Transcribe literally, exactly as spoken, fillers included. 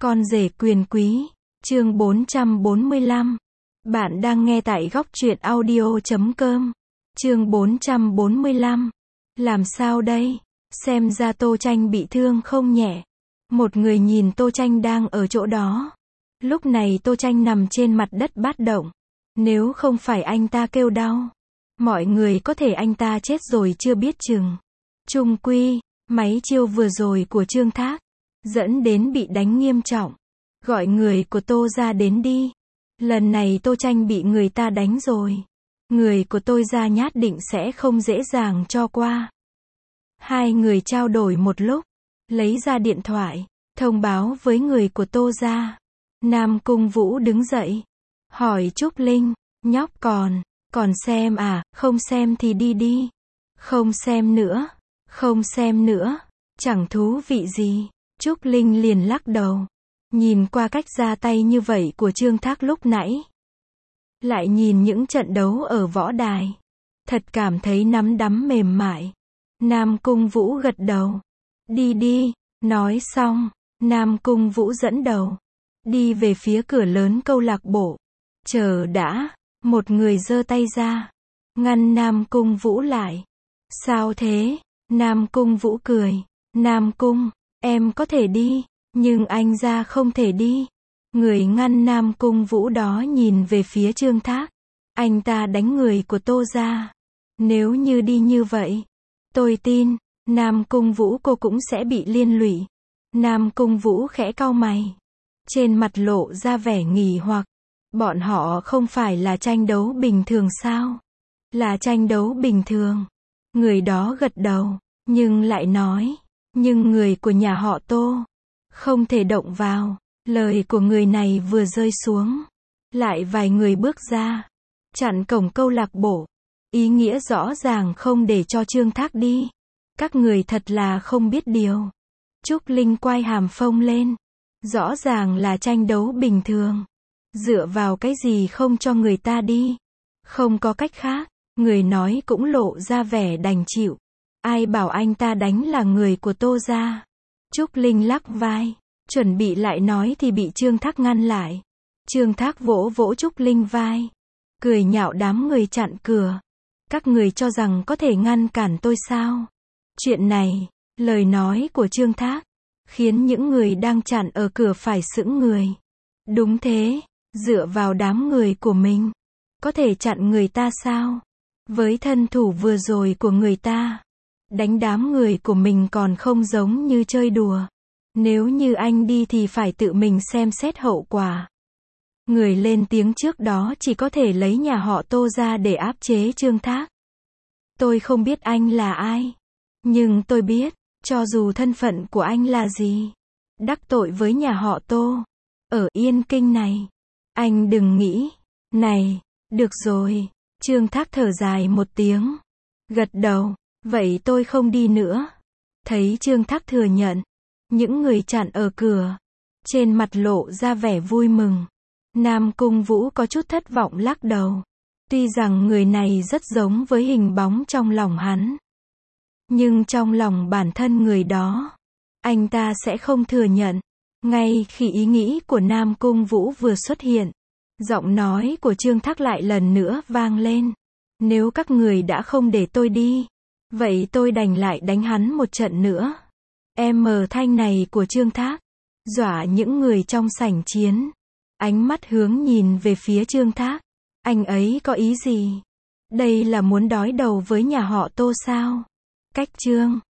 Con rể quyền quý, chương bốn trăm bốn mươi lăm. Bạn đang nghe tại góc truyện audio chấm com. Chương bốn trăm bốn mươi lăm. Làm sao đây? Xem ra Tô Tranh bị thương không nhẹ. Một người nhìn Tô Tranh đang ở chỗ đó. Lúc này Tô Tranh nằm trên mặt đất bát động. Nếu không phải anh ta kêu đau, mọi người có thể anh ta chết rồi chưa biết chừng. Chung quy, máy chiêu vừa rồi của Trương Thác dẫn đến bị đánh nghiêm trọng. Gọi người của Tô ra đến đi. Lần này Tô Tranh bị người ta đánh rồi. Người của tôi ra nhát định sẽ không dễ dàng cho qua. Hai người trao đổi một lúc, lấy ra điện thoại, thông báo với người của Tô ra. Nam Cung Vũ đứng dậy, hỏi Trúc Linh, nhóc còn, còn xem à, không xem thì đi đi. Không xem nữa, không xem nữa, chẳng thú vị gì. Trúc Linh liền lắc đầu. Nhìn qua cách ra tay như vậy của Trương Thác lúc nãy, lại nhìn những trận đấu ở võ đài, thật cảm thấy nắm đấm mềm mại. Nam Cung Vũ gật đầu. Đi đi, nói xong, Nam Cung Vũ dẫn đầu, đi về phía cửa lớn câu lạc bộ. Chờ đã, một người giơ tay ra, ngăn Nam Cung Vũ lại. Sao thế? Nam Cung Vũ cười. Nam Cung, em có thể đi, nhưng anh ra không thể đi. Người ngăn Nam Cung Vũ đó nhìn về phía Trương Thác. Anh ta đánh người của Tô ra. Nếu như đi như vậy, tôi tin, Nam Cung Vũ cô cũng sẽ bị liên lụy. Nam Cung Vũ khẽ cau mày, trên mặt lộ ra vẻ nghi hoặc. Bọn họ không phải là tranh đấu bình thường sao? Là tranh đấu bình thường. Người đó gật đầu, nhưng lại nói, nhưng người của nhà họ Tô không thể động vào. Lời của người này vừa rơi xuống, lại vài người bước ra, chặn cổng câu lạc bộ. Ý nghĩa rõ ràng không để cho Trương Thác đi. Các người thật là không biết điều. Trúc Linh quay hàm phông lên. Rõ ràng là tranh đấu bình thường. Dựa vào cái gì không cho người ta đi? Không có cách khác. Người nói cũng lộ ra vẻ đành chịu. Ai bảo anh ta đánh là người của Tô ra? Trúc Linh lắc vai, chuẩn bị lại nói thì bị Trương Thác ngăn lại. Trương Thác vỗ vỗ Trúc Linh vai, cười nhạo đám người chặn cửa. Các người cho rằng có thể ngăn cản tôi sao? Chuyện này, lời nói của Trương Thác khiến những người đang chặn ở cửa phải sững người. Đúng thế, dựa vào đám người của mình, có thể chặn người ta sao? Với thân thủ vừa rồi của người ta, đánh đám người của mình còn không giống như chơi đùa. Nếu như anh đi thì phải tự mình xem xét hậu quả. Người lên tiếng trước đó chỉ có thể lấy nhà họ Tô ra để áp chế Trương Thác. Tôi không biết anh là ai, nhưng tôi biết, cho dù thân phận của anh là gì, đắc tội với nhà họ Tô, ở Yên Kinh này, anh đừng nghĩ. Này, được rồi. Trương Thác thở dài một tiếng, gật đầu, vậy tôi không đi nữa. Thấy Trương Thác thừa nhận, những người chặn ở cửa, trên mặt lộ ra vẻ vui mừng. Nam Cung Vũ có chút thất vọng lắc đầu. Tuy rằng người này rất giống với hình bóng trong lòng hắn, nhưng trong lòng bản thân người đó, anh ta sẽ không thừa nhận. Ngay khi ý nghĩ của Nam Cung Vũ vừa xuất hiện, giọng nói của Trương Thác lại lần nữa vang lên. Nếu các người đã không để tôi đi, vậy tôi đành lại đánh hắn một trận nữa. Em mờ thanh này của Trương Thác dọa những người trong sảnh chiến. Ánh mắt hướng nhìn về phía Trương Thác. Anh ấy có ý gì? Đây là muốn đối đầu với nhà họ Tô sao? Cách Trương